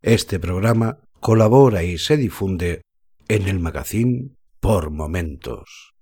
Este programa colabora y se difunde en el magazine Por Momentos.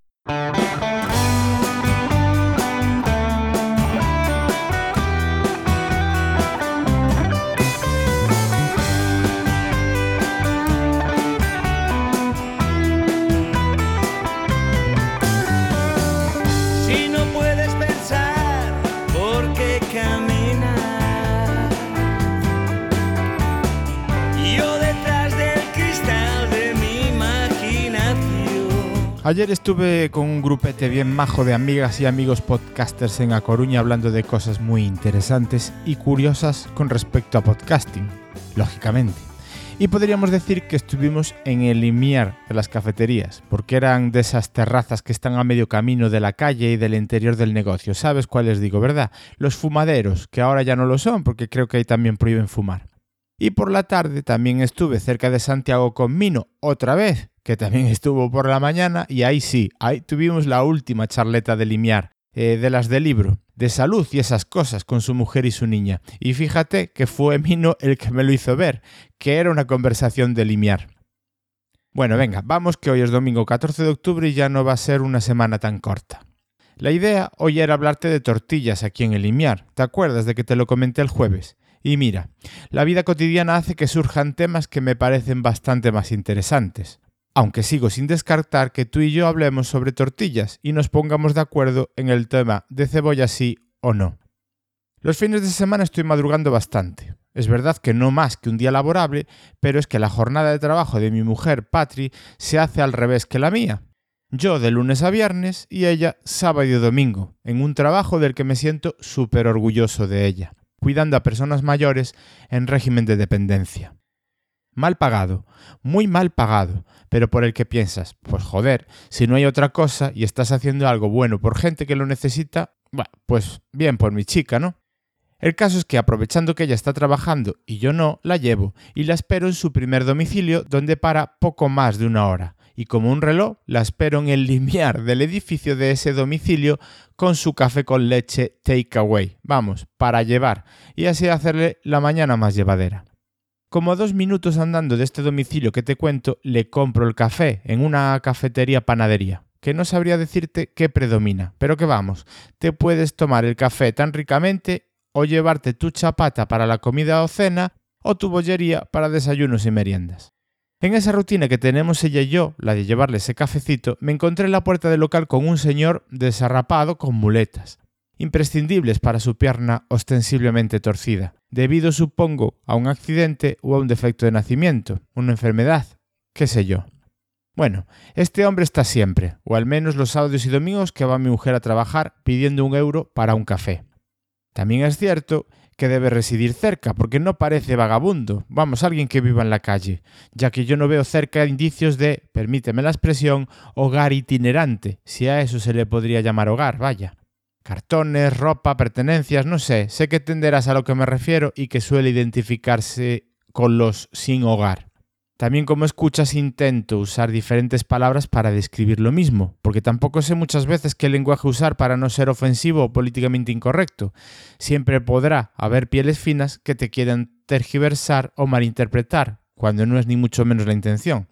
Ayer estuve con un grupete bien majo de amigas y amigos podcasters en A Coruña hablando de cosas muy interesantes y curiosas con respecto a podcasting, lógicamente. Y podríamos decir que estuvimos en el limiar de las cafeterías, porque eran de esas terrazas que están a medio camino de la calle y del interior del negocio. ¿Sabes cuáles digo, verdad? Los fumaderos, que ahora ya no lo son porque creo que ahí también prohíben fumar. Y por la tarde también estuve cerca de Santiago con Mino, otra vez, que también estuvo por la mañana, y ahí sí, ahí tuvimos la última charleta de limiar, de las del libro, de salud y esas cosas con su mujer y su niña. Y fíjate que fue Mino el que me lo hizo ver, que era una conversación de limiar. Bueno, venga, vamos que hoy es domingo 14 de octubre y ya no va a ser una semana tan corta. La idea hoy era hablarte de tortillas aquí en el limiar, ¿te acuerdas de que te lo comenté el jueves? Y mira, la vida cotidiana hace que surjan temas que me parecen bastante más interesantes. Aunque sigo sin descartar que tú y yo hablemos sobre tortillas y nos pongamos de acuerdo en el tema de cebolla sí o no. Los fines de semana estoy madrugando bastante. Es verdad que no más que un día laborable, pero es que la jornada de trabajo de mi mujer, Patri, se hace al revés que la mía. Yo de lunes a viernes y ella sábado y domingo, en un trabajo del que me siento súper orgulloso de ella, cuidando a personas mayores en régimen de dependencia. Mal pagado, muy mal pagado, pero por el que piensas, pues joder, si no hay otra cosa y estás haciendo algo bueno por gente que lo necesita, bueno, pues bien por mi chica, ¿no? El caso es que aprovechando que ella está trabajando y yo no, la llevo y la espero en su primer domicilio donde para poco más de una hora. Y como un reloj, la espero en el limiar del edificio de ese domicilio con su café con leche takeaway, vamos, para llevar, y así hacerle la mañana más llevadera. Como a 2 minutos andando de este domicilio que te cuento, le compro el café en una cafetería-panadería, que no sabría decirte qué predomina, pero que vamos, te puedes tomar el café tan ricamente o llevarte tu chapata para la comida o cena o tu bollería para desayunos y meriendas. En esa rutina que tenemos ella y yo, la de llevarle ese cafecito, me encontré en la puerta del local con un señor desarrapado con muletas, imprescindibles para su pierna ostensiblemente torcida, debido supongo a un accidente o a un defecto de nacimiento, una enfermedad, qué sé yo. Bueno, este hombre está siempre, o al menos los sábados y domingos que va mi mujer a trabajar pidiendo 1 euro para un café. También es cierto que debe residir cerca, porque no parece vagabundo, vamos, alguien que viva en la calle, ya que yo no veo cerca indicios de, permíteme la expresión, hogar itinerante, si a eso se le podría llamar hogar, vaya. Cartones, ropa, pertenencias, no sé que entenderás a lo que me refiero y que suele identificarse con los sin hogar. También como escuchas intento usar diferentes palabras para describir lo mismo, porque tampoco sé muchas veces qué lenguaje usar para no ser ofensivo o políticamente incorrecto. Siempre podrá haber pieles finas que te quieran tergiversar o malinterpretar, cuando no es ni mucho menos la intención.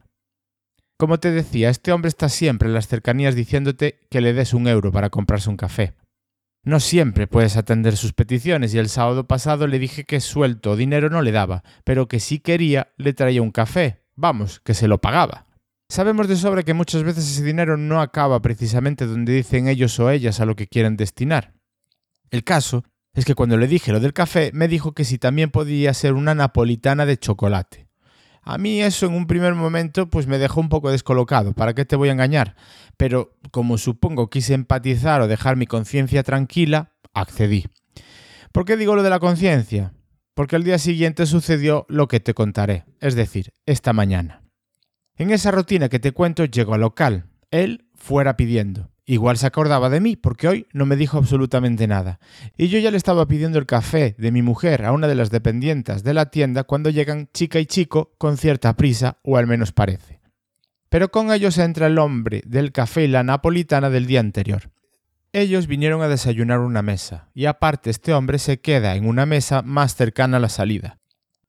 Como te decía, este hombre está siempre en las cercanías diciéndote que le des 1 euro para comprarse un café. No siempre puedes atender sus peticiones y el sábado pasado le dije que suelto o dinero no le daba, pero que si quería le traía un café, vamos, que se lo pagaba. Sabemos de sobra que muchas veces ese dinero no acaba precisamente donde dicen ellos o ellas a lo que quieren destinar. El caso es que cuando le dije lo del café me dijo que si también podía ser una napolitana de chocolate. A mí eso en un primer momento pues me dejó un poco descolocado, ¿para qué te voy a engañar? Pero como supongo quise empatizar o dejar mi conciencia tranquila, accedí. ¿Por qué digo lo de la conciencia? Porque al día siguiente sucedió lo que te contaré, es decir, esta mañana. En esa rutina que te cuento llego al local, él fuera pidiendo. Igual se acordaba de mí, porque hoy no me dijo absolutamente nada. Y yo ya le estaba pidiendo el café de mi mujer a una de las dependientas de la tienda cuando llegan chica y chico con cierta prisa, o al menos parece. Pero con ellos entra el hombre del café y la napolitana del día anterior. Ellos vinieron a desayunar una mesa, y aparte este hombre se queda en una mesa más cercana a la salida.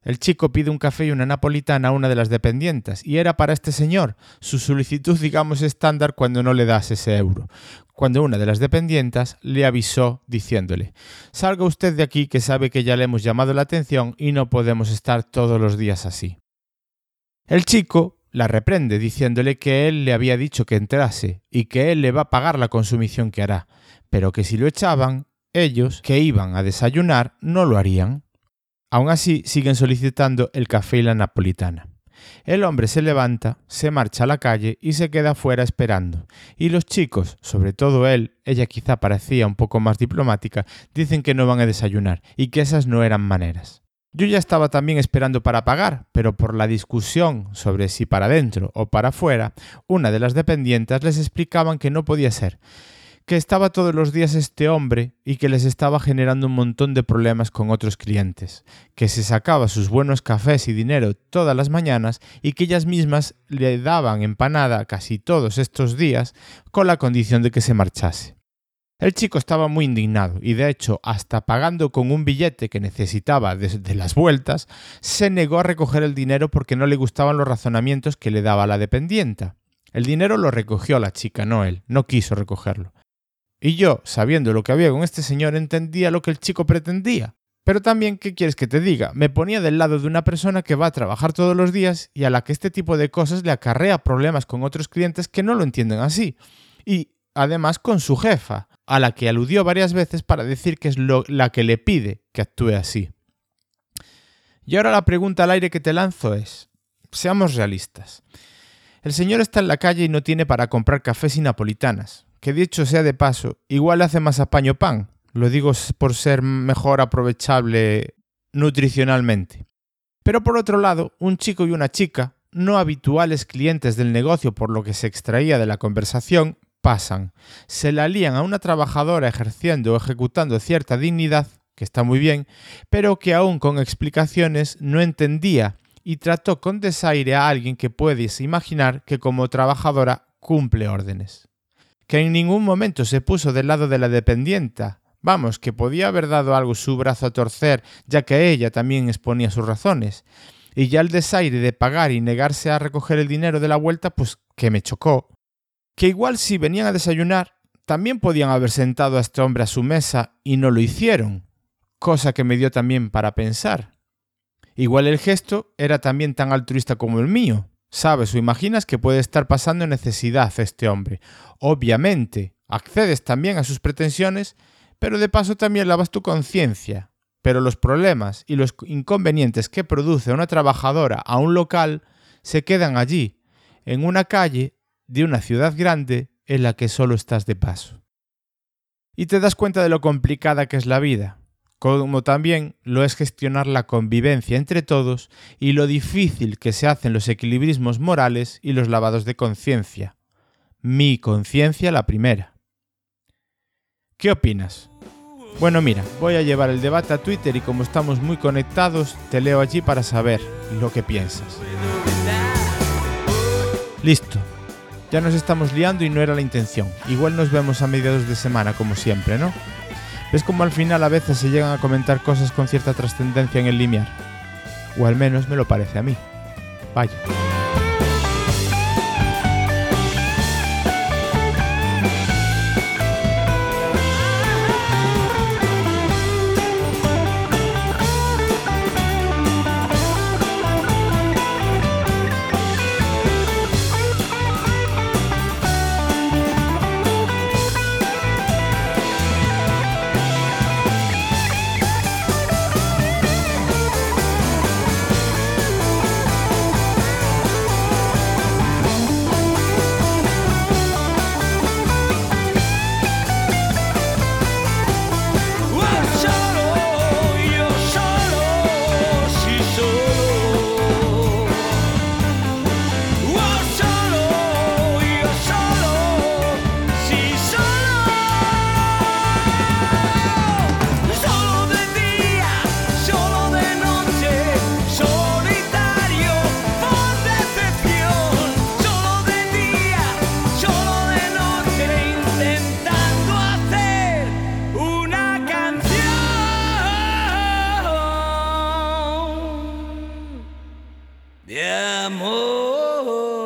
El chico pide un café y una napolitana a una de las dependientas y era para este señor, su solicitud digamos estándar cuando no le das ese euro. Cuando una de las dependientas le avisó diciéndole: «Salga usted de aquí que sabe que ya le hemos llamado la atención y no podemos estar todos los días así». El chico la reprende diciéndole que él le había dicho que entrase y que él le va a pagar la consumición que hará, pero que si lo echaban, ellos, que iban a desayunar, no lo harían. Aún así, siguen solicitando el café y la napolitana. El hombre se levanta, se marcha a la calle y se queda afuera esperando. Y los chicos, sobre todo él, ella quizá parecía un poco más diplomática, dicen que no van a desayunar y que esas no eran maneras. Yo ya estaba también esperando para pagar, pero por la discusión sobre si para dentro o para afuera, una de las dependientes les explicaban que no podía ser, que estaba todos los días este hombre y que les estaba generando un montón de problemas con otros clientes, que se sacaba sus buenos cafés y dinero todas las mañanas y que ellas mismas le daban empanada casi todos estos días con la condición de que se marchase. El chico estaba muy indignado y de hecho, hasta pagando con un billete que necesitaba de las vueltas, se negó a recoger el dinero porque no le gustaban los razonamientos que le daba la dependienta. El dinero lo recogió la chica, no él, no quiso recogerlo. Y yo, sabiendo lo que había con este señor, entendía lo que el chico pretendía. Pero también, ¿qué quieres que te diga? Me ponía del lado de una persona que va a trabajar todos los días y a la que este tipo de cosas le acarrea problemas con otros clientes que no lo entienden así. Y además con su jefa, a la que aludió varias veces para decir que es la que le pide que actúe así. Y ahora la pregunta al aire que te lanzo es, seamos realistas. El señor está en la calle y no tiene para comprar cafés y napolitanas, que dicho sea de paso, igual le hace más apaño pan, lo digo por ser mejor aprovechable nutricionalmente. Pero por otro lado, un chico y una chica, no habituales clientes del negocio por lo que se extraía de la conversación, pasan, se la lían a una trabajadora ejerciendo o ejecutando cierta dignidad, que está muy bien, pero que aún con explicaciones no entendía y trató con desaire a alguien que puedes imaginar que como trabajadora cumple órdenes. Que en ningún momento se puso del lado de la dependienta, vamos, que podía haber dado algo su brazo a torcer, ya que ella también exponía sus razones. Y ya el desaire de pagar y negarse a recoger el dinero de la vuelta, pues que me chocó. Que igual si venían a desayunar, también podían haber sentado a este hombre a su mesa y no lo hicieron, cosa que me dio también para pensar. Igual el gesto era también tan altruista como el mío, ¿sabes o imaginas que puede estar pasando necesidad este hombre? Obviamente, accedes también a sus pretensiones, pero de paso también lavas tu conciencia. Pero los problemas y los inconvenientes que produce una trabajadora a un local se quedan allí, en una calle de una ciudad grande en la que solo estás de paso. Y te das cuenta de lo complicada que es la vida, como también lo es gestionar la convivencia entre todos y lo difícil que se hacen los equilibrismos morales y los lavados de conciencia. Mi conciencia la primera. ¿Qué opinas? Bueno, mira, voy a llevar el debate a Twitter y como estamos muy conectados, te leo allí para saber lo que piensas. Listo. Ya nos estamos liando y no era la intención. Igual nos vemos a mediados de semana, como siempre, ¿no? ¿Ves cómo al final a veces se llegan a comentar cosas con cierta trascendencia en el limiar? O al menos me lo parece a mí. Vaya. de amor.